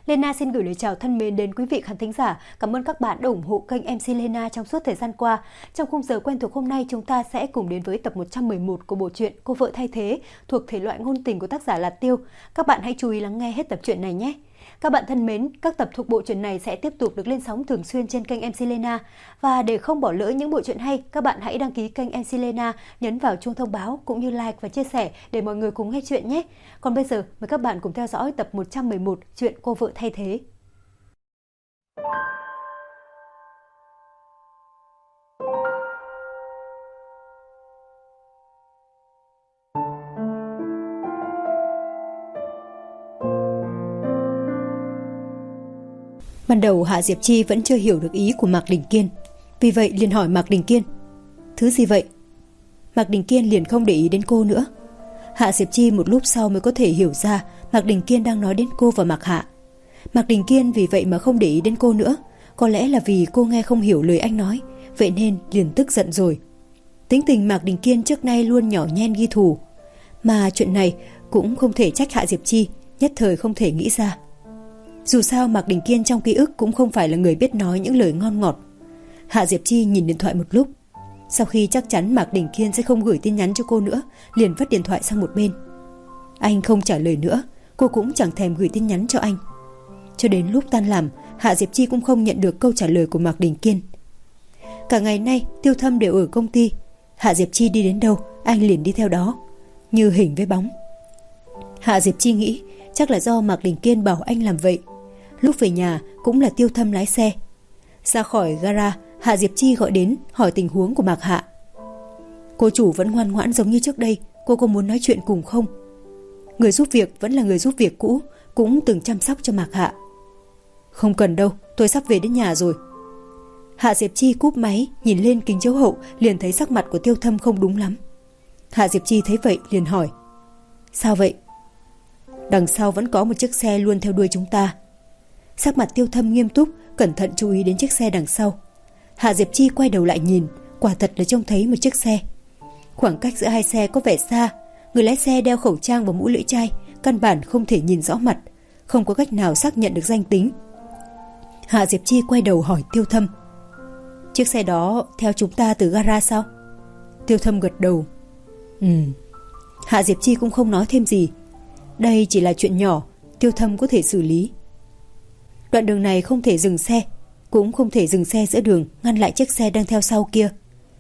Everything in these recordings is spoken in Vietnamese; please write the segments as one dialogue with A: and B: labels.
A: Lena xin gửi lời chào thân mến đến quý vị khán thính giả. Cảm ơn các bạn đã ủng hộ kênh MC Lena trong suốt thời gian qua. Trong khung giờ quen thuộc hôm nay, chúng ta sẽ cùng đến với tập 111 của bộ truyện Cô vợ thay thế thuộc thể loại ngôn tình của tác giả là Tiêu. Các bạn hãy chú ý lắng nghe hết tập truyện này nhé. Các bạn thân mến, các tập thuộc bộ truyện này sẽ tiếp tục được lên sóng thường xuyên trên kênh MC Lena. Và để không bỏ lỡ những bộ truyện hay, các bạn hãy đăng ký kênh MC Lena, nhấn vào chuông thông báo cũng như like và chia sẻ để mọi người cùng nghe chuyện nhé. Còn bây giờ, mời các bạn cùng theo dõi tập 111 truyện Cô vợ thay thế. Ban đầu Hạ Diệp Chi vẫn chưa hiểu được ý của Mạc Đình Kiên, vì vậy liền hỏi Mạc Đình Kiên: "Thứ gì vậy?" Mạc Đình Kiên liền không để ý đến cô nữa. Hạ Diệp Chi một lúc sau mới có thể hiểu ra Mạc Đình Kiên đang nói đến cô và Mạc Hạ. Mạc Đình Kiên vì vậy mà không để ý đến cô nữa, có lẽ là vì cô nghe không hiểu lời anh nói, vậy nên liền tức giận rồi. Tính tình Mạc Đình Kiên trước nay luôn nhỏ nhen ghi thù, mà chuyện này cũng không thể trách Hạ Diệp Chi, nhất thời không thể nghĩ ra. Dù sao Mạc Đình Kiên trong ký ức cũng không phải là người biết nói những lời ngon ngọt. Hạ Diệp Chi nhìn điện thoại một lúc, sau khi chắc chắn Mạc Đình Kiên sẽ không gửi tin nhắn cho cô nữa, liền vứt điện thoại sang một bên. Anh không trả lời nữa, cô cũng chẳng thèm gửi tin nhắn cho anh. Cho đến lúc tan làm, Hạ Diệp Chi cũng không nhận được câu trả lời của Mạc Đình Kiên. Cả ngày nay Tiêu Thâm đều ở công ty, Hạ Diệp Chi đi đến đâu anh liền đi theo đó, như hình với bóng. Hạ Diệp Chi nghĩ chắc là do Mạc Đình Kiên bảo anh làm vậy. Lúc về nhà cũng là Tiêu Thâm lái xe. Ra khỏi gara, Hạ Diệp Chi gọi đến hỏi tình huống của Mạc Hạ. Cô chủ vẫn ngoan ngoãn giống như trước đây, cô có muốn nói chuyện cùng không? Người giúp việc vẫn là người giúp việc cũ, cũng từng chăm sóc cho Mạc Hạ. Không cần đâu, tôi sắp về đến nhà rồi. Hạ Diệp Chi cúp máy, nhìn lên kính chiếu hậu liền thấy sắc mặt của Tiêu Thâm không đúng lắm. Hạ Diệp Chi thấy vậy liền hỏi: "Sao vậy?" "Đằng sau vẫn có một chiếc xe luôn theo đuôi chúng ta." Sắc mặt Tiêu Thâm nghiêm túc, cẩn thận chú ý đến chiếc xe đằng sau. Hạ Diệp Chi quay đầu lại nhìn, quả thật là trông thấy một chiếc xe. Khoảng cách giữa hai xe có vẻ xa, người lái xe đeo khẩu trang và mũ lưỡi chai, căn bản không thể nhìn rõ mặt, không có cách nào xác nhận được danh tính. Hạ Diệp Chi quay đầu hỏi Tiêu Thâm: "Chiếc xe đó theo chúng ta từ gara sao?" Tiêu Thâm gật đầu. Hạ Diệp Chi cũng không nói thêm gì. Đây chỉ là chuyện nhỏ, Tiêu Thâm có thể xử lý. Đoạn đường này không thể dừng xe, cũng không thể dừng xe giữa đường ngăn lại chiếc xe đang theo sau kia.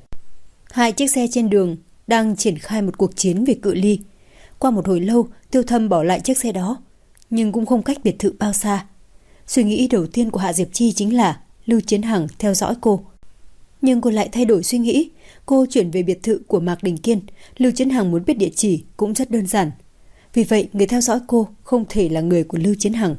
A: Hai chiếc xe trên đường đang triển khai một cuộc chiến về cự ly. Qua một hồi lâu, Tiêu Thâm bỏ lại chiếc xe đó, nhưng cũng không cách biệt thự bao xa. Suy nghĩ đầu tiên của Hạ Diệp Chi chính là Lưu Chiến Hằng theo dõi cô. Nhưng cô lại thay đổi suy nghĩ, cô chuyển về biệt thự của Mạc Đình Kiên. Lưu Chiến Hằng muốn biết địa chỉ cũng rất đơn giản. Vì vậy, người theo dõi cô không thể là người của Lưu Chiến Hằng.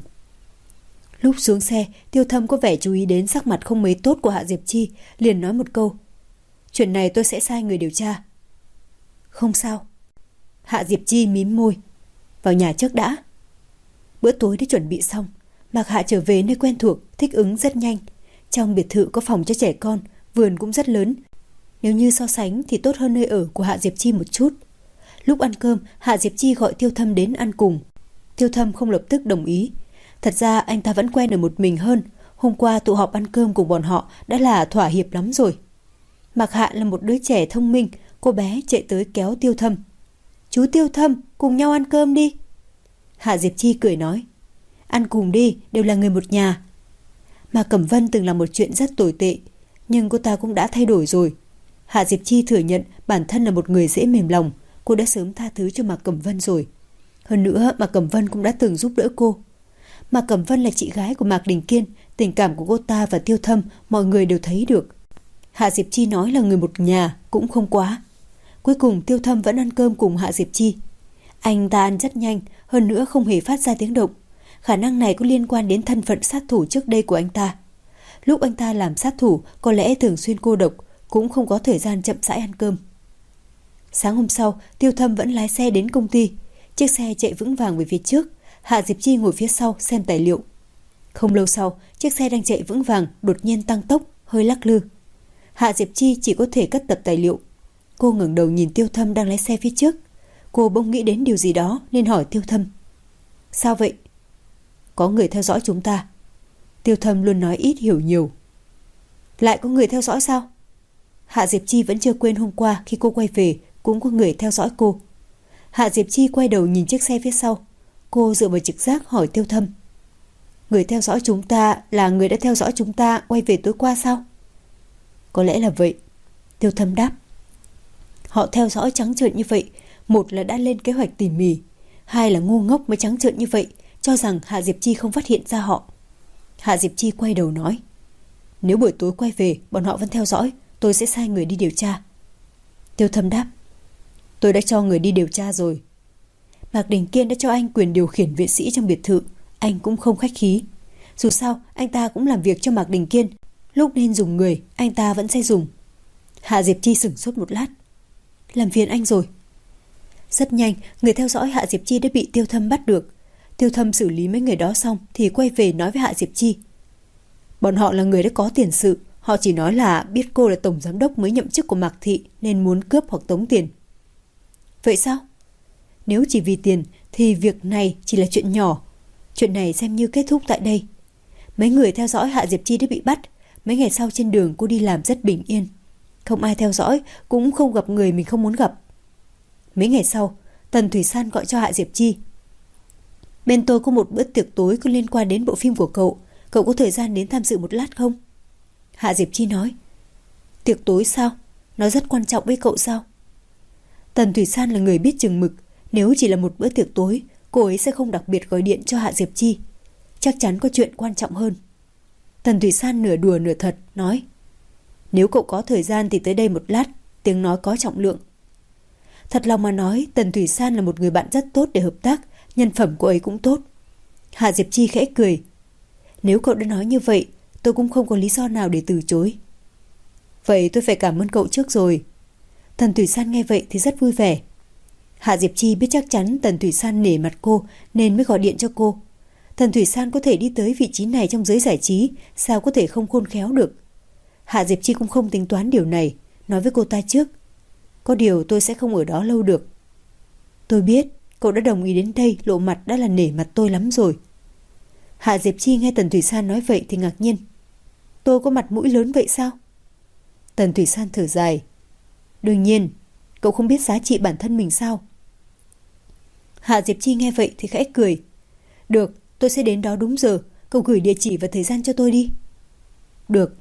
A: Lúc xuống xe, Tiêu Thâm có vẻ chú ý đến sắc mặt không mấy tốt của Hạ Diệp Chi, liền nói một câu: "Chuyện này tôi sẽ sai người điều tra." "Không sao." Hạ Diệp Chi mím môi. "Vào nhà trước đã." Bữa tối đã chuẩn bị xong, Mạc Hạ trở về nơi quen thuộc, thích ứng rất nhanh. Trong biệt thự có phòng cho trẻ con, vườn cũng rất lớn. Nếu như so sánh thì tốt hơn nơi ở của Hạ Diệp Chi một chút. Lúc ăn cơm, Hạ Diệp Chi gọi Tiêu Thâm đến ăn cùng. Tiêu Thâm không lập tức đồng ý. Thật ra anh ta vẫn quen ở một mình hơn. Hôm qua tụ họp ăn cơm cùng bọn họ đã là thỏa hiệp lắm rồi. Mạc Hạ là một đứa trẻ thông minh, cô bé chạy tới kéo Tiêu Thâm. "Chú Tiêu Thâm, cùng nhau ăn cơm đi." Hạ Diệp Chi cười nói: "Ăn cùng đi, đều là người một nhà." Mạc Cẩm Vân từng là một chuyện rất tồi tệ, nhưng cô ta cũng đã thay đổi rồi. Hạ Diệp Chi thừa nhận bản thân là một người dễ mềm lòng, cô đã sớm tha thứ cho Mạc Cẩm Vân rồi. Hơn nữa, Mạc Cẩm Vân cũng đã từng giúp đỡ cô. Mạc Cẩm Vân là chị gái của Mạc Đình Kiên, tình cảm của cô ta và Tiêu Thâm mọi người đều thấy được. Hạ Diệp Chi nói là người một nhà cũng không quá. Cuối cùng Tiêu Thâm vẫn ăn cơm cùng Hạ Diệp Chi. Anh ta ăn rất nhanh, hơn nữa không hề phát ra tiếng động. Khả năng này có liên quan đến thân phận sát thủ trước đây của anh ta. Lúc anh ta làm sát thủ có lẽ thường xuyên cô độc, cũng không có thời gian chậm rãi ăn cơm. Sáng hôm sau, Tiêu Thâm vẫn lái xe đến công ty. Chiếc xe chạy vững vàng về phía trước, Hạ Diệp Chi ngồi phía sau xem tài liệu. Không lâu sau, chiếc xe đang chạy vững vàng đột nhiên tăng tốc, hơi lắc lư. Hạ Diệp Chi chỉ có thể cất tập tài liệu. Cô ngẩng đầu nhìn Tiêu Thâm đang lái xe phía trước. Cô bỗng nghĩ đến điều gì đó nên hỏi Tiêu Thâm: "Sao vậy?" có người theo dõi chúng ta. Tiêu Thâm luôn nói ít hiểu nhiều. Lại có người theo dõi sao? Hạ Diệp Chi vẫn chưa quên hôm qua khi cô quay về cũng có người theo dõi cô. Hạ Diệp Chi quay đầu nhìn chiếc xe phía sau. Cô dựa vào trực giác hỏi Tiêu Thâm. Người theo dõi chúng ta là người đã theo dõi chúng ta quay về tối qua sao? Có lẽ là vậy. Tiêu Thâm đáp. Họ theo dõi trắng trợn như vậy, một là đã lên kế hoạch tỉ mỉ, hai là ngu ngốc mới trắng trợn như vậy, cho rằng Hạ Diệp Chi không phát hiện ra họ. Hạ Diệp Chi quay đầu nói. Nếu buổi tối quay về bọn họ vẫn theo dõi, tôi sẽ sai người đi điều tra. Tiêu Thâm đáp. Tôi đã cho người đi điều tra rồi. Mạc Đình Kiên đã cho anh quyền điều khiển viện sĩ trong biệt thự, anh cũng không khách khí. Dù sao anh ta cũng làm việc cho Mạc Đình Kiên, lúc nên dùng người anh ta vẫn sẽ dùng. Hạ Diệp Chi sửng sốt một lát. Làm phiền anh rồi. Rất nhanh, người theo dõi Hạ Diệp Chi đã bị Tiêu Thâm bắt được. Tiêu Thâm xử lý mấy người đó xong thì quay về nói với Hạ Diệp Chi. Bọn họ là người đã có tiền sự, họ chỉ nói là biết cô là tổng giám đốc mới nhậm chức của Mạc Thị nên muốn cướp hoặc tống tiền. Vậy sao? Nếu chỉ vì tiền thì việc này chỉ là chuyện nhỏ. Chuyện này xem như kết thúc tại đây. Mấy người theo dõi Hạ Diệp Chi đã bị bắt. Mấy ngày sau trên đường cô đi làm rất bình yên. Không ai theo dõi, cũng không gặp người mình không muốn gặp. Mấy ngày sau, Tần Thủy San gọi cho Hạ Diệp Chi. Bên tôi có một bữa tiệc tối có liên quan đến bộ phim của cậu. Cậu có thời gian đến tham dự một lát không? Hạ Diệp Chi nói. Tiệc tối sao? Nó rất quan trọng với cậu sao? Tần Thủy San là người biết chừng mực. Nếu chỉ là một bữa tiệc tối, cô ấy sẽ không đặc biệt gọi điện cho Hạ Diệp Chi. Chắc chắn có chuyện quan trọng hơn. Tần Thủy San nửa đùa nửa thật nói. Nếu cậu có thời gian thì tới đây một lát. Tiếng nói có trọng lượng. Thật lòng mà nói, Tần Thủy San là một người bạn rất tốt để hợp tác. Nhân phẩm cô ấy cũng tốt. Hạ Diệp Chi khẽ cười. Nếu cậu đã nói như vậy, tôi cũng không có lý do nào để từ chối. Vậy tôi phải cảm ơn cậu trước rồi. Tần Thủy San nghe vậy thì rất vui vẻ. Hạ Diệp Chi biết chắc chắn Tần Thủy San nể mặt cô nên mới gọi điện cho cô. Tần Thủy San có thể đi tới vị trí này trong giới giải trí, sao có thể không khôn khéo được. Hạ Diệp Chi cũng không tính toán điều này, nói với cô ta trước. Có điều tôi sẽ không ở đó lâu được. Tôi biết, cậu đã đồng ý đến đây lộ mặt đã là nể mặt tôi lắm rồi. Hạ Diệp Chi nghe Tần Thủy San nói vậy thì ngạc nhiên. Tôi có mặt mũi lớn vậy sao? Tần Thủy San thở dài. Đương nhiên, cậu không biết giá trị bản thân mình sao? Hạ Diệp Chi nghe vậy thì khẽ cười. Được, tôi sẽ đến đó đúng giờ. Cậu gửi địa chỉ và thời gian cho tôi đi. Được.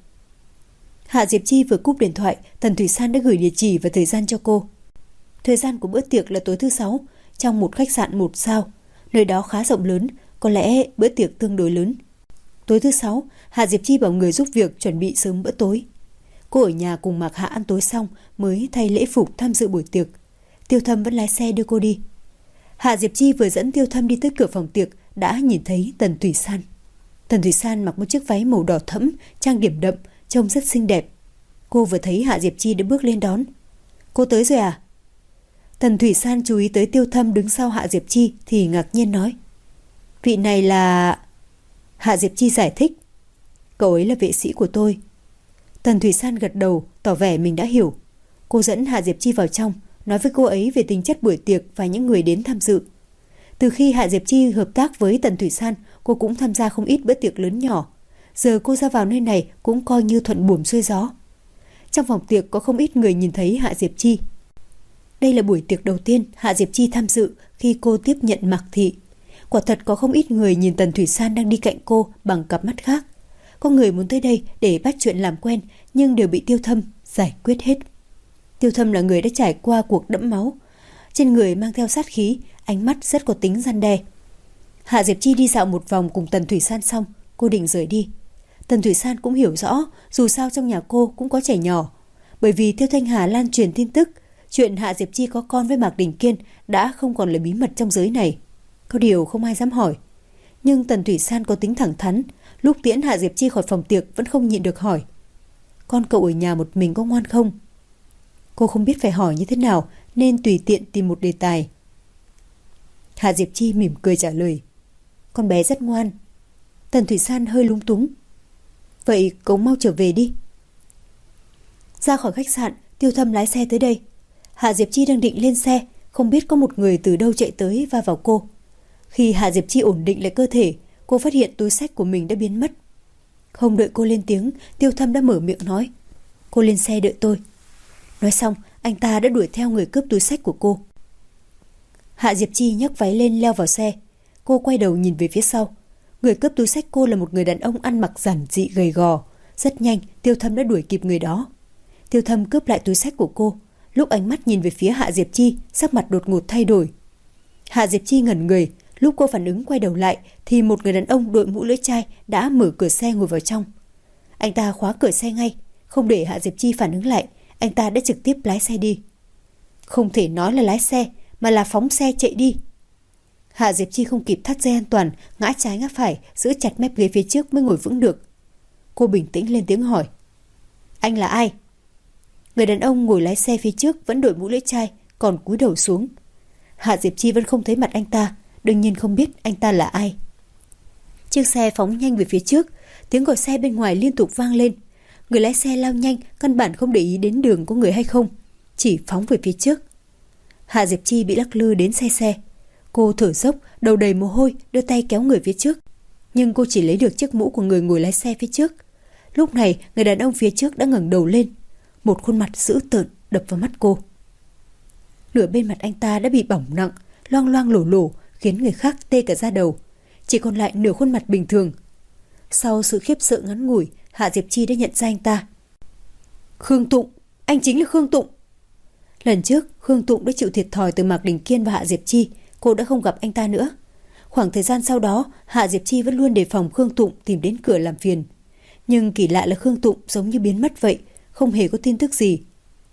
A: Hạ Diệp Chi vừa cúp điện thoại, Tần Thủy San đã gửi địa chỉ và thời gian cho cô. Thời gian của bữa tiệc là tối thứ 6, trong một khách sạn 1 sao. Nơi đó khá rộng lớn, có lẽ bữa tiệc tương đối lớn. Tối thứ 6, Hạ Diệp Chi bảo người giúp việc chuẩn bị sớm bữa tối. Cô ở nhà cùng Mạc Hạ ăn tối xong mới thay lễ phục tham dự buổi tiệc. Tiêu Thâm vẫn lái xe đưa cô đi. Hạ Diệp Chi vừa dẫn Tiêu Thâm đi tới cửa phòng tiệc đã nhìn thấy Tần Thủy San. Tần Thủy San mặc một chiếc váy màu đỏ thẫm, trang điểm đậm, trông rất xinh đẹp. Cô vừa thấy Hạ Diệp Chi đã bước lên đón. Cô tới rồi à? Tần Thủy San chú ý tới Tiêu Thâm đứng sau Hạ Diệp Chi thì ngạc nhiên nói. Vị này là... Hạ Diệp Chi giải thích. Cậu ấy là vệ sĩ của tôi. Tần Thủy San gật đầu, tỏ vẻ mình đã hiểu. Cô dẫn Hạ Diệp Chi vào trong, nói với cô ấy về tính chất buổi tiệc và những người đến tham dự. Từ khi Hạ Diệp Chi hợp tác với Tần Thủy San, cô cũng tham gia không ít bữa tiệc lớn nhỏ. Giờ cô ra vào nơi này cũng coi như thuận buồm xuôi gió. Trong phòng tiệc có không ít người nhìn thấy Hạ Diệp Chi. Đây là buổi tiệc đầu tiên Hạ Diệp Chi tham dự khi cô tiếp nhận Mạc Thị. Quả thật có không ít người nhìn Tần Thủy San đang đi cạnh cô bằng cặp mắt khác. Có người muốn tới đây để bắt chuyện làm quen nhưng đều bị Tiêu Thâm giải quyết hết. Tiêu Thâm là người đã trải qua cuộc đẫm máu. Trên người mang theo sát khí, ánh mắt rất có tính răn đe. Hạ Diệp Chi đi dạo một vòng cùng Tần Thủy San xong, cô định rời đi. Tần Thủy San cũng hiểu rõ, dù sao trong nhà cô cũng có trẻ nhỏ. Bởi vì Tiêu Thanh Hà lan truyền tin tức, chuyện Hạ Diệp Chi có con với Mạc Đình Kiên đã không còn là bí mật trong giới này. Có điều không ai dám hỏi. Nhưng Tần Thủy San có tính thẳng thắn, lúc tiễn Hạ Diệp Chi khỏi phòng tiệc vẫn không nhịn được hỏi. Con cậu ở nhà một mình có ngoan không? Cô không biết phải hỏi như thế nào nên tùy tiện tìm một đề tài. Hạ Diệp Chi mỉm cười trả lời. Con bé rất ngoan. Tần Thủy San hơi lúng túng. Vậy cậu mau trở về đi. Ra khỏi khách sạn, Tiêu Thâm lái xe tới đây. Hạ Diệp Chi đang định lên xe, không biết có một người từ đâu chạy tới va vào cô. Khi Hạ Diệp Chi ổn định lại cơ thể, cô phát hiện túi xách của mình đã biến mất. Không đợi cô lên tiếng, Tiêu Thâm đã mở miệng nói: "Cô lên xe đợi tôi." Nói xong, anh ta đã đuổi theo người cướp túi xách của cô. Hạ Diệp Chi nhấc váy lên leo vào xe. Cô quay đầu nhìn về phía sau. Người cướp túi xách cô là một người đàn ông ăn mặc giản dị gầy gò. Rất nhanh, Tiêu Thâm đã đuổi kịp người đó. Tiêu Thâm cướp lại túi xách của cô. Lúc ánh mắt nhìn về phía Hạ Diệp Chi, sắc mặt đột ngột thay đổi. Hạ Diệp Chi ngẩn người. Lúc cô phản ứng quay đầu lại thì một người đàn ông đội mũ lưỡi chai đã mở cửa xe ngồi vào trong. Anh ta khóa cửa xe ngay. Không để Hạ Diệp Chi phản ứng lại, anh ta đã trực tiếp lái xe đi. Không thể nói là lái xe, mà là phóng xe chạy đi. Hạ Diệp Chi không kịp thắt dây an toàn, ngã trái ngã phải, giữ chặt mép ghế phía trước mới ngồi vững được. Cô bình tĩnh lên tiếng hỏi: "Anh là ai?" Người đàn ông ngồi lái xe phía trước vẫn đội mũ lưỡi chai, còn cúi đầu xuống. Hạ Diệp Chi vẫn không thấy mặt anh ta, đương nhiên không biết anh ta là ai. Chiếc xe phóng nhanh về phía trước, tiếng còi xe bên ngoài liên tục vang lên. Người lái xe lao nhanh, căn bản không để ý đến đường có người hay không, chỉ phóng về phía trước. Hạ Diệp Chi bị lắc lư đến xe. Cô thở dốc, đầu đầy mồ hôi, đưa tay kéo người phía trước. Nhưng cô chỉ lấy được chiếc mũ của người ngồi lái xe phía trước. Lúc này, người đàn ông phía trước đã ngẩng đầu lên. Một khuôn mặt dữ tợn đập vào mắt cô. Nửa bên mặt anh ta đã bị bỏng nặng, loang loang lổ lổ, khiến người khác tê cả da đầu. Chỉ còn lại nửa khuôn mặt bình thường. Sau sự khiếp sợ ngắn ngủi, Hạ Diệp Chi đã nhận ra anh ta. Khương Tụng, anh chính là Khương Tụng. Lần trước, Khương Tụng đã chịu thiệt thòi từ Mạc Đình Kiên và Hạ Diệp Chi, cô đã không gặp anh ta nữa. Khoảng thời gian sau đó, Hạ Diệp Chi vẫn luôn đề phòng Khương Tụng tìm đến cửa làm phiền. Nhưng kỳ lạ là Khương Tụng giống như biến mất vậy, không hề có tin tức gì.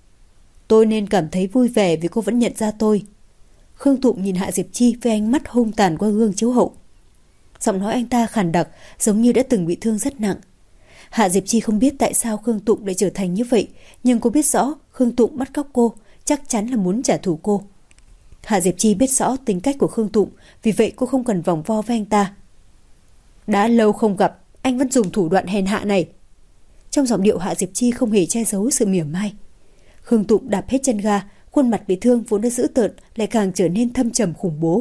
A: Tôi nên cảm thấy vui vẻ vì cô vẫn nhận ra tôi. Khương Tụng nhìn Hạ Diệp Chi với ánh mắt hung tàn qua gương chiếu hậu. Giọng nói anh ta khàn đặc, giống như đã từng bị thương rất nặng. Hạ Diệp Chi không biết tại sao Khương Tụng lại trở thành như vậy, nhưng cô biết rõ Khương Tụng bắt cóc cô, chắc chắn là muốn trả thù cô. Hạ Diệp Chi biết rõ tính cách của Khương Tụng, vì vậy cô không cần vòng vo với anh ta. Đã lâu không gặp, anh vẫn dùng thủ đoạn hèn hạ này. Trong giọng điệu Hạ Diệp Chi không hề che giấu sự mỉa mai. Khương Tụng đạp hết chân ga, khuôn mặt bị thương vốn đã dữ tợn lại càng trở nên thâm trầm khủng bố.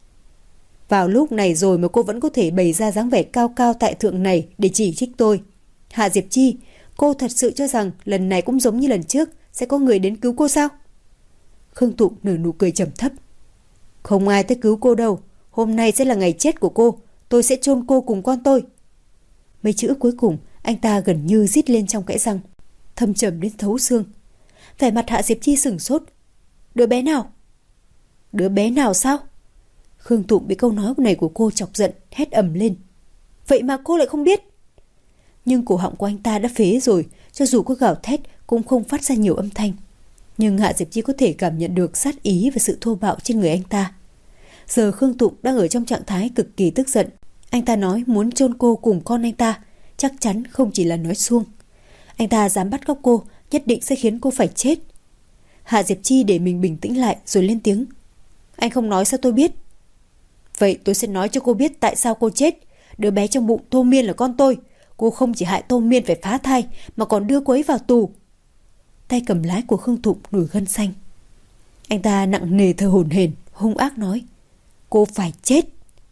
A: Vào lúc này rồi mà cô vẫn có thể bày ra dáng vẻ cao cao tại thượng này để chỉ trích tôi. Hạ Diệp Chi, cô thật sự cho rằng lần này cũng giống như lần trước sẽ có người đến cứu cô sao? Khương Tụng nở nụ cười trầm thấp. Không ai tới cứu cô đâu, hôm nay sẽ là ngày chết của cô, tôi sẽ chôn cô cùng con tôi. Mấy chữ cuối cùng anh ta gần như rít lên trong kẽ răng, thâm trầm đến thấu xương. Vẻ mặt Hạ Diệp Chi sửng sốt. Đứa bé nào? Đứa bé nào sao? Khương Tụng bị câu nói này của cô chọc giận, hét ầm lên. Vậy mà cô lại không biết? Nhưng cổ họng của anh ta đã phế rồi, cho dù có gào thét cũng không phát ra nhiều âm thanh. Nhưng Hạ Diệp Chi có thể cảm nhận được sát ý và sự thô bạo trên người anh ta. Giờ Khương Tụng đang ở trong trạng thái cực kỳ tức giận. Anh ta nói muốn chôn cô cùng con anh ta, chắc chắn không chỉ là nói suông. Anh ta dám bắt cóc cô, nhất định sẽ khiến cô phải chết. Hạ Diệp Chi để mình bình tĩnh lại rồi lên tiếng. Anh không nói sao tôi biết? Vậy tôi sẽ nói cho cô biết tại sao cô chết. Đứa bé trong bụng Tô Miên là con tôi. Cô không chỉ hại Tô Miên phải phá thai mà còn đưa cô ấy vào tù. Tay cầm lái của Khương Tụng nổi gân xanh. Anh ta nặng nề thở hổn hển, hung ác nói. Cô phải chết.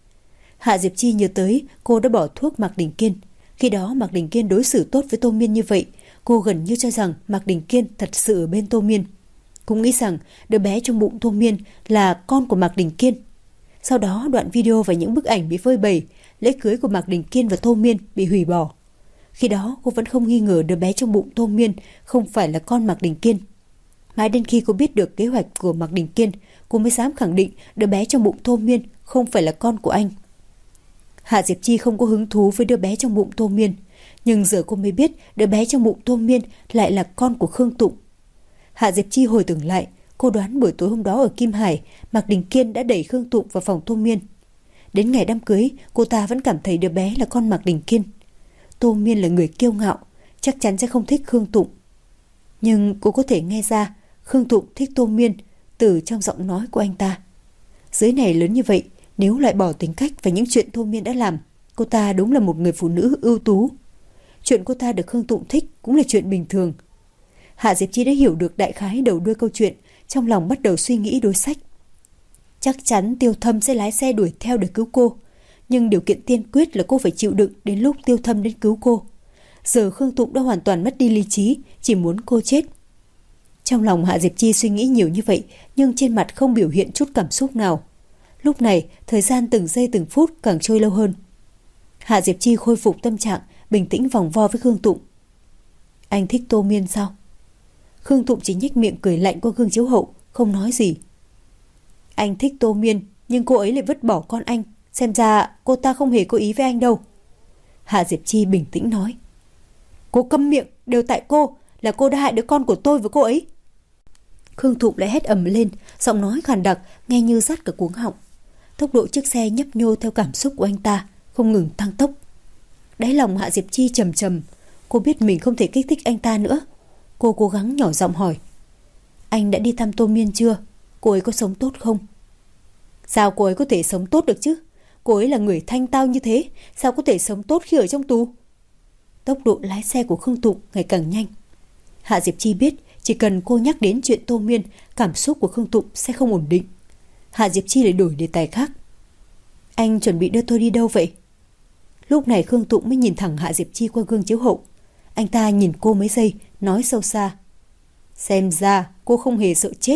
A: Hạ Diệp Chi nhớ tới cô đã bỏ thuốc Mạc Đình Kiên. Khi đó Mạc Đình Kiên đối xử tốt với Tô Miên như vậy, cô gần như cho rằng Mạc Đình Kiên thật sự ở bên Tô Miên. Cũng nghĩ rằng đứa bé trong bụng Tô Miên là con của Mạc Đình Kiên. Sau đó đoạn video và những bức ảnh bị phơi bày, lễ cưới của Mạc Đình Kiên và Tô Miên bị hủy bỏ. Khi đó cô vẫn không nghi ngờ đứa bé trong bụng Tô Miên không phải là con Mạc Đình Kiên. Mãi đến khi cô biết được kế hoạch của Mạc Đình Kiên, cô mới dám khẳng định đứa bé trong bụng Tô Miên không phải là con của anh. Hạ Diệp Chi không có hứng thú với đứa bé trong bụng Tô Miên, nhưng giờ cô mới biết đứa bé trong bụng Tô Miên lại là con của Khương Tụng. Hạ Diệp Chi hồi tưởng lại, cô đoán buổi tối hôm đó ở Kim Hải, Mạc Đình Kiên đã đẩy Khương Tụng vào phòng Tô Miên. Đến ngày đám cưới, cô ta vẫn cảm thấy đứa bé là con Mạc Đình Kiên. Tô Miên là người kiêu ngạo, chắc chắn sẽ không thích Khương Tụng. Nhưng cô có thể nghe ra Khương Tụng thích Tô Miên từ trong giọng nói của anh ta. Giới này lớn như vậy, nếu loại bỏ tính cách và những chuyện Tô Miên đã làm, cô ta đúng là một người phụ nữ ưu tú. Chuyện cô ta được Khương Tụng thích cũng là chuyện bình thường. Hạ Diệp Chi đã hiểu được đại khái đầu đuôi câu chuyện, trong lòng bắt đầu suy nghĩ đối sách. Chắc chắn Tiêu Thâm sẽ lái xe đuổi theo để cứu cô, nhưng điều kiện tiên quyết là cô phải chịu đựng đến lúc Tiêu Thâm đến cứu cô. Giờ Khương Tụng đã hoàn toàn mất đi lý trí, chỉ muốn cô chết. Trong lòng Hạ Diệp Chi suy nghĩ nhiều như vậy, nhưng trên mặt không biểu hiện chút cảm xúc nào. Lúc này, thời gian từng giây từng phút càng trôi lâu hơn. Hạ Diệp Chi khôi phục tâm trạng, bình tĩnh vòng vo với Khương Tụng. Anh thích Tô Miên sao? Khương Tụng chỉ nhếch miệng cười lạnh qua gương chiếu hậu, không nói gì. Anh thích Tô Miên, nhưng cô ấy lại vứt bỏ con anh. Xem ra cô ta không hề có ý với anh đâu. Hạ Diệp Chi bình tĩnh nói. Cô câm miệng, đều tại cô, là cô đã hại đứa con của tôi với cô ấy. Khương Tụng lại hét ầm lên, giọng nói khàn đặc, nghe như rát cả cuống họng. Tốc độ chiếc xe nhấp nhô theo cảm xúc của anh ta, không ngừng tăng tốc. Đáy lòng Hạ Diệp Chi trầm trầm, cô biết mình không thể kích thích anh ta nữa. Cô cố gắng nhỏ giọng hỏi. Anh đã đi thăm Tô Miên chưa? Cô ấy có sống tốt không? Sao cô ấy có thể sống tốt được chứ? Cô ấy là người thanh tao như thế, sao có thể sống tốt khi ở trong tù? Tốc độ lái xe của Khương Tụng ngày càng nhanh. Hạ Diệp Chi biết chỉ cần cô nhắc đến chuyện Tô Miên, cảm xúc của Khương Tụng sẽ không ổn định. Hạ Diệp Chi lại đổi đề tài khác. Anh chuẩn bị đưa tôi đi đâu vậy? Lúc này Khương Tụng mới nhìn thẳng Hạ Diệp Chi qua gương chiếu hậu. Anh ta nhìn cô mấy giây, nói sâu xa. Xem ra cô không hề sợ chết.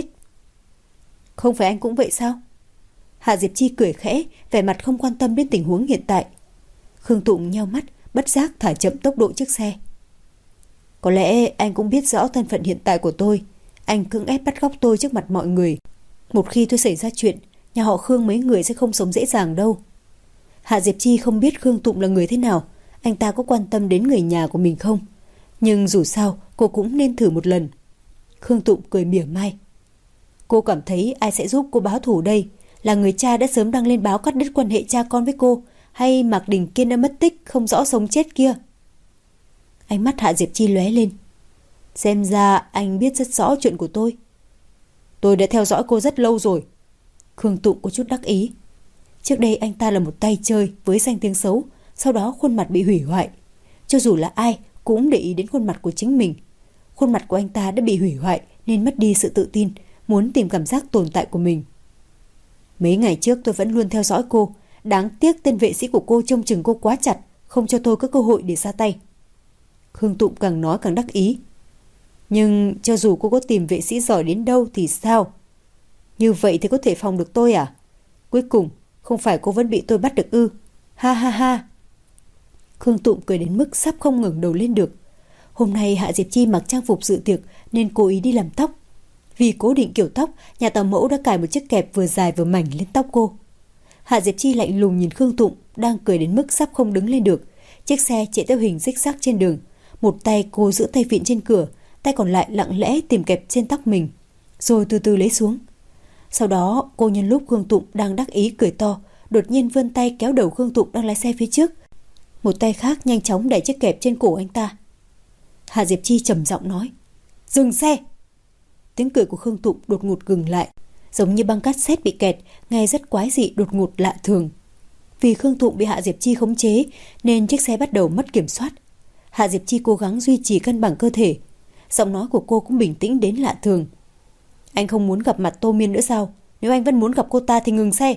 A: Không phải anh cũng vậy sao? Hạ Diệp Chi cười khẽ, vẻ mặt không quan tâm đến tình huống hiện tại. Khương Tụng nheo mắt, bất giác thả chậm tốc độ chiếc xe. Có lẽ anh cũng biết rõ thân phận hiện tại của tôi. Anh cưỡng ép bắt cóc tôi trước mặt mọi người. Một khi tôi xảy ra chuyện, nhà họ Khương mấy người sẽ không sống dễ dàng đâu. Hạ Diệp Chi không biết Khương Tụng là người thế nào, anh ta có quan tâm đến người nhà của mình không. Nhưng dù sao, cô cũng nên thử một lần. Khương Tụng cười mỉa mai. Cô cảm thấy ai sẽ giúp cô báo thù đây? Là người cha đã sớm đăng lên báo cắt đứt quan hệ cha con với cô, hay Mạc Đình Kiên đã mất tích không rõ sống chết kia? Ánh mắt Hạ Diệp Chi lóe lên. Xem ra anh biết rất rõ chuyện của tôi. Tôi đã theo dõi cô rất lâu rồi. Khương Tụng có chút đắc ý. Trước đây anh ta là một tay chơi với danh tiếng xấu, sau đó khuôn mặt bị hủy hoại. Cho dù là ai cũng để ý đến khuôn mặt của chính mình. Khuôn mặt của anh ta đã bị hủy hoại nên mất đi sự tự tin, muốn tìm cảm giác tồn tại của mình. Mấy ngày trước tôi vẫn luôn theo dõi cô. Đáng tiếc tên vệ sĩ của cô trông chừng cô quá chặt, không cho tôi có cơ hội để ra tay. Khương Tụng càng nói càng đắc ý. Nhưng cho dù cô có tìm vệ sĩ giỏi đến đâu thì sao? Như vậy thì có thể phòng được tôi à? Cuối cùng không phải cô vẫn bị tôi bắt được ư? Ha ha ha. Khương Tụng cười đến mức sắp không ngẩng đầu lên được. Hôm nay Hạ Diệp Chi mặc trang phục dự tiệc nên cố ý đi làm tóc. Vì cố định kiểu tóc, nhà tàu mẫu đã cài một chiếc kẹp vừa dài vừa mảnh lên tóc cô. Hạ Diệp Chi lạnh lùng nhìn Khương Tụng đang cười đến mức sắp không đứng lên được. Chiếc xe chạy theo hình zigzag trên đường. Một tay cô giữ tay vịn trên cửa, tay còn lại lặng lẽ tìm kẹp trên tóc mình, rồi từ từ lấy xuống. Sau đó cô nhân lúc Khương Tụng đang đắc ý cười to, đột nhiên vươn tay kéo đầu Khương Tụng đang lái xe phía trước. Một tay khác nhanh chóng đẩy chiếc kẹp trên cổ anh ta. Hạ Diệp Chi trầm giọng nói. Dừng xe. Tiếng cười của Khương Tụng đột ngột ngừng lại, giống như băng cassette bị kẹt, nghe rất quái dị đột ngột lạ thường. Vì Khương Tụng bị Hạ Diệp Chi khống chế nên chiếc xe bắt đầu mất kiểm soát. Hạ Diệp Chi cố gắng duy trì cân bằng cơ thể. Giọng nói của cô cũng bình tĩnh đến lạ thường. Anh không muốn gặp mặt Tô Miên nữa sao? Nếu anh vẫn muốn gặp cô ta thì ngừng xe.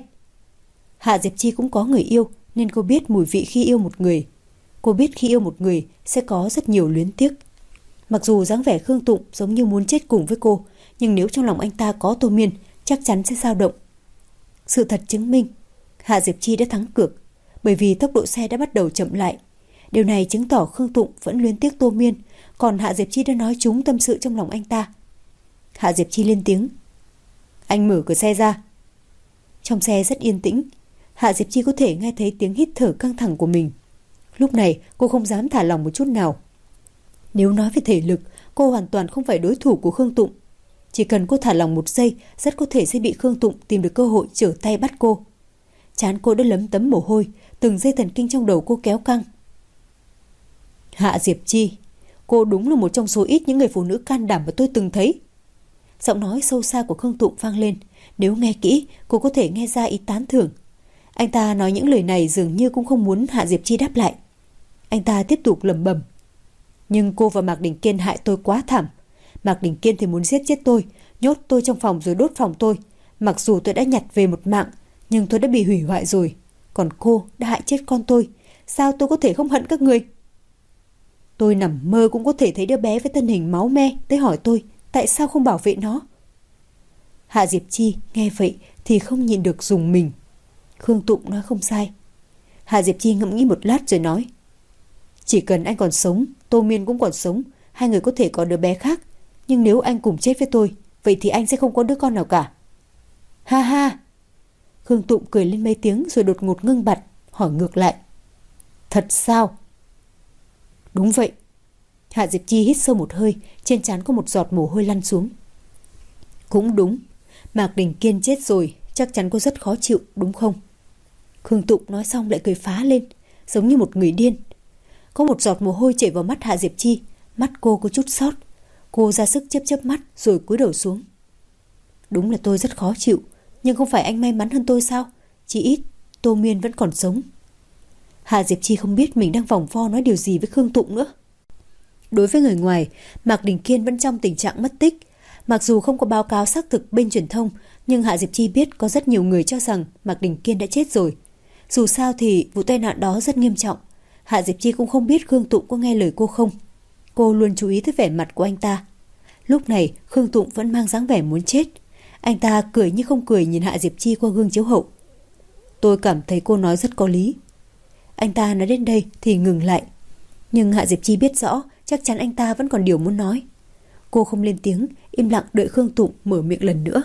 A: Hạ Diệp Chi cũng có người yêu nên cô biết mùi vị khi yêu một người. Cô biết khi yêu một người sẽ có rất nhiều luyến tiếc. Mặc dù dáng vẻ Khương Tụng giống như muốn chết cùng với cô, nhưng nếu trong lòng anh ta có Tô Miên chắc chắn sẽ dao động. Sự thật chứng minh Hạ Diệp Chi đã thắng cược, bởi vì tốc độ xe đã bắt đầu chậm lại. Điều này chứng tỏ Khương Tụng vẫn luyến tiếc Tô Miên, còn Hạ Diệp Chi đã nói trúng tâm sự trong lòng anh ta. Hạ Diệp Chi lên tiếng. Anh mở cửa xe ra. Trong xe rất yên tĩnh. Hạ Diệp Chi có thể nghe thấy tiếng hít thở căng thẳng của mình. Lúc này cô không dám thả lỏng một chút nào. Nếu nói về thể lực, cô hoàn toàn không phải đối thủ của Khương Tụng. Chỉ cần cô thả lỏng một giây, rất có thể sẽ bị Khương Tụng tìm được cơ hội trở tay bắt cô. Trán cô đã lấm tấm mồ hôi, từng dây thần kinh trong đầu cô kéo căng. Hạ Diệp Chi, cô đúng là một trong số ít những người phụ nữ can đảm mà tôi từng thấy. Giọng nói sâu xa của Khương Tụng vang lên. Nếu nghe kỹ, cô có thể nghe ra ý tán thưởng. Anh ta nói những lời này dường như cũng không muốn Hạ Diệp Chi đáp lại. Anh ta tiếp tục lẩm bẩm. Nhưng cô và Mạc Đình Kiên hại tôi quá thảm. Mạc Đình Kiên thì muốn giết chết tôi, nhốt tôi trong phòng rồi đốt phòng tôi. Mặc dù tôi đã nhặt về một mạng, nhưng tôi đã bị hủy hoại rồi. Còn cô đã hại chết con tôi. Sao tôi có thể không hận các người? Tôi nằm mơ cũng có thể thấy đứa bé với thân hình máu me tới hỏi tôi tại sao không bảo vệ nó. Hạ Diệp Chi nghe vậy thì không nhịn được rùng mình. Khương Tụng nói không sai. Hạ Diệp Chi ngẫm nghĩ một lát rồi nói: chỉ cần anh còn sống, Tô Miên cũng còn sống, hai người có thể có đứa bé khác. Nhưng nếu anh cùng chết với tôi, vậy thì anh sẽ không có đứa con nào cả. Ha ha! Khương Tụng cười lên mấy tiếng rồi đột ngột ngưng bặt, hỏi ngược lại: thật sao? Đúng vậy. Hạ Diệp Chi hít sâu một hơi, trên trán có một giọt mồ hôi lăn xuống. Cũng đúng, Mạc Đình Kiên chết rồi, chắc chắn cô rất khó chịu, đúng không? Khương Tụng nói xong lại cười phá lên, giống như một người điên. Có một giọt mồ hôi chảy vào mắt Hạ Diệp Chi, mắt cô có chút sót. Cô ra sức chớp chớp mắt rồi cúi đầu xuống. Đúng là tôi rất khó chịu, nhưng không phải anh may mắn hơn tôi sao? Chỉ ít Tô Miên vẫn còn sống. Hạ Diệp Chi không biết mình đang vòng vo nói điều gì với Khương Tụng nữa. Đối với người ngoài, Mạc Đình Kiên vẫn trong tình trạng mất tích. Mặc dù không có báo cáo xác thực bên truyền thông, nhưng Hạ Diệp Chi biết có rất nhiều người cho rằng Mạc Đình Kiên đã chết rồi. Dù sao thì vụ tai nạn đó rất nghiêm trọng. Hạ Diệp Chi cũng không biết Khương Tụng có nghe lời cô không. Cô luôn chú ý tới vẻ mặt của anh ta. Lúc này Khương Tụng vẫn mang dáng vẻ muốn chết. Anh ta cười như không cười nhìn Hạ Diệp Chi qua gương chiếu hậu. Tôi cảm thấy cô nói rất có lý. Anh ta nói đến đây thì ngừng lại. Nhưng Hạ Diệp Chi biết rõ chắc chắn anh ta vẫn còn điều muốn nói. Cô không lên tiếng, im lặng đợi Khương Tụng mở miệng lần nữa.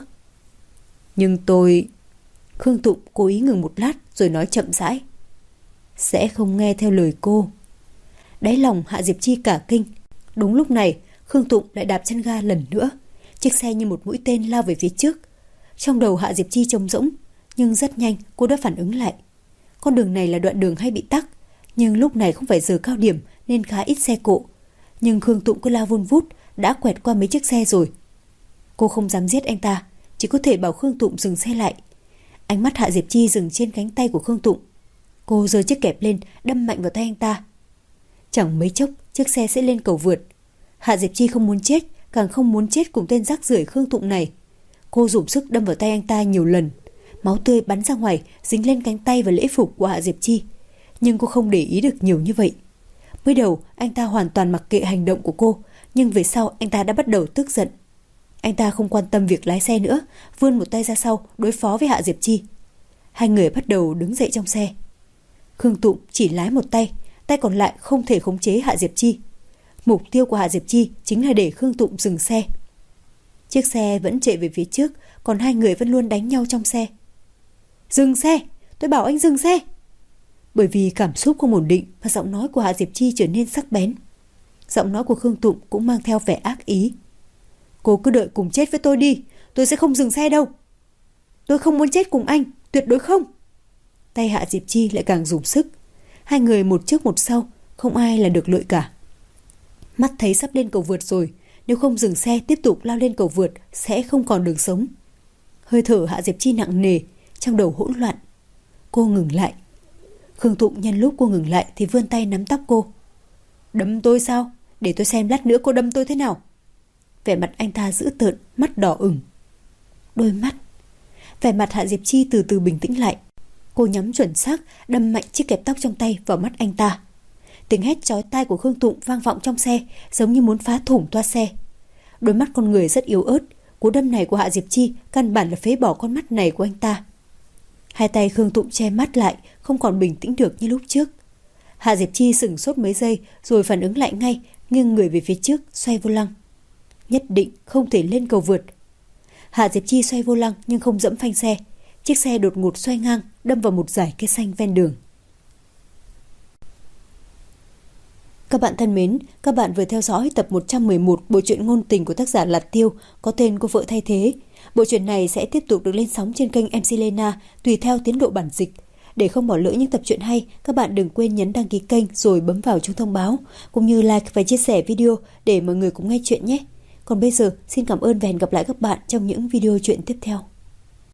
A: Nhưng tôi... Khương Tụng cố ý ngừng một lát rồi nói chậm rãi. Sẽ không nghe theo lời cô. Đáy lòng Hạ Diệp Chi cả kinh. Đúng lúc này Khương Tụng lại đạp chân ga lần nữa. Chiếc xe như một mũi tên lao về phía trước. Trong đầu Hạ Diệp Chi trống rỗng, nhưng rất nhanh cô đã phản ứng lại. Con đường này là đoạn đường hay bị tắc, nhưng lúc này không phải giờ cao điểm nên khá ít xe cộ. Nhưng Khương Tụng cứ lao vun vút, đã quẹt qua mấy chiếc xe rồi. Cô không dám giết anh ta, chỉ có thể bảo Khương Tụng dừng xe lại. Ánh mắt Hạ Diệp Chi dừng trên cánh tay của Khương Tụng. Cô giơ chiếc kẹp lên, đâm mạnh vào tay anh ta. Chẳng mấy chốc chiếc xe sẽ lên cầu vượt. Hạ Diệp Chi không muốn chết, càng không muốn chết cùng tên rác rưởi Khương Tụng này. Cô dùng sức đâm vào tay anh ta nhiều lần. Máu tươi bắn ra ngoài, dính lên cánh tay và lễ phục của Hạ Diệp Chi. Nhưng cô không để ý được nhiều như vậy. Mới đầu anh ta hoàn toàn mặc kệ hành động của cô, nhưng về sau anh ta đã bắt đầu tức giận. Anh ta không quan tâm việc lái xe nữa, vươn một tay ra sau đối phó với Hạ Diệp Chi. Hai người bắt đầu đứng dậy trong xe. Khương Tụng chỉ lái một tay, tay còn lại không thể khống chế Hạ Diệp Chi. Mục tiêu của Hạ Diệp Chi chính là để Khương Tụng dừng xe. Chiếc xe vẫn chạy về phía trước, còn hai người vẫn luôn đánh nhau trong xe. Dừng xe! Tôi bảo anh dừng xe! Bởi vì cảm xúc không ổn định và giọng nói của Hạ Diệp Chi trở nên sắc bén. Giọng nói của Khương Tụng cũng mang theo vẻ ác ý. Cô cứ đợi cùng chết với tôi đi, tôi sẽ không dừng xe đâu. Tôi không muốn chết cùng anh, tuyệt đối không. Tay Hạ Diệp Chi lại càng dùng sức. Hai người một trước một sau, không ai là được lợi cả. Mắt thấy sắp lên cầu vượt rồi, nếu không dừng xe tiếp tục lao lên cầu vượt sẽ không còn đường sống. Hơi thở Hạ Diệp Chi nặng nề, trong đầu hỗn loạn. Cô ngừng lại. Khương Tụng nhân lúc cô ngừng lại thì vươn tay nắm tóc cô. Đâm tôi sao? Để tôi xem lát nữa cô đâm tôi thế nào. Vẻ mặt anh ta dữ tợn, mắt đỏ ửng. Đôi mắt. Vẻ mặt Hạ Diệp Chi từ từ bình tĩnh lại. Cô nhắm chuẩn xác, đâm mạnh chiếc kẹp tóc trong tay vào mắt anh ta. Tiếng hét chói tai của Khương Tụng vang vọng trong xe, giống như muốn phá thủng toa xe. Đôi mắt con người rất yếu ớt, cú đâm này của Hạ Diệp Chi căn bản là phế bỏ con mắt này của anh ta. Hai tay Khương Tụng che mắt lại, không còn bình tĩnh được như lúc trước. Hạ Diệp Chi sửng sốt mấy giây rồi phản ứng lại ngay, nghiêng người về phía trước, xoay vô lăng. Nhất định không thể lên cầu vượt. Hạ Diệp Chi xoay vô lăng nhưng không dẫm phanh xe. Chiếc xe đột ngột xoay ngang, đâm vào một dải cây xanh ven đường. Các bạn thân mến, các bạn vừa theo dõi tập 111 bộ truyện ngôn tình của tác giả Lạt Tiêu có tên Cô Vợ Thay Thế. Bộ truyện này sẽ tiếp tục được lên sóng trên kênh MC Lena tùy theo tiến độ bản dịch. Để không bỏ lỡ những tập truyện hay, các bạn đừng quên nhấn đăng ký kênh rồi bấm vào chuông thông báo, cũng như like và chia sẻ video để mọi người cùng nghe chuyện nhé. Còn bây giờ, xin cảm ơn và hẹn gặp lại các bạn trong những video truyện tiếp theo.